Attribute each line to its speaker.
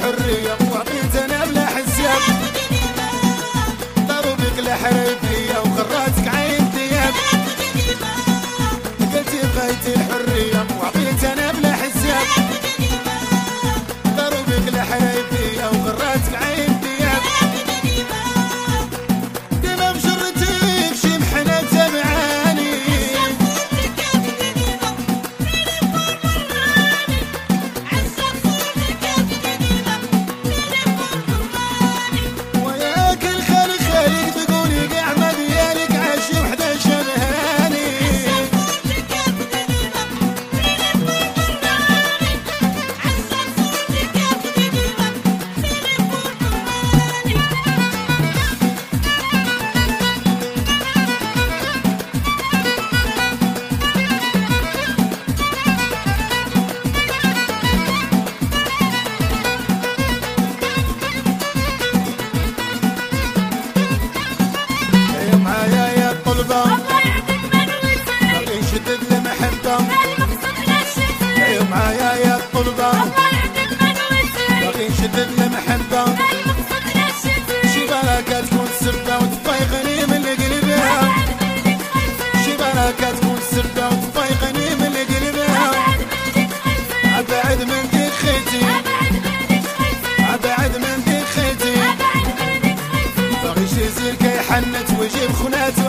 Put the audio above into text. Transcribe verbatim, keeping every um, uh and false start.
Speaker 1: الحرية وعطيت انا بلا حساب، ضربك لحريفية وخراتك عين دياب، قلتي بغيتي الحرية وعطيت انا بلا حساب، ضربك لحريفية وخراتك عين دياب، ديما بشرتك شي محنة تبعاني، وياك الخالق خالق تقولي قاع ما ديالك عاشي وحدة شبهاني، معايا يا الطلبة
Speaker 2: الله يعطيك من وسع
Speaker 1: باغي نشدد المحبة،
Speaker 2: المقصود لا الشتاء
Speaker 1: ايوا معايا يا الطلبة
Speaker 2: الله يعطيك من وسع
Speaker 1: باغي نشدد المحبة،
Speaker 2: المقصود لا الشتاء
Speaker 1: شي بركة تكون سبة وتفيقني من قلبها، شي بركة تكون سبة وتفيقني من قلبها، ابعد من ديك خيتي ابعد من ديك خيتي، باغي شي زين كيحنت ويجيب خنات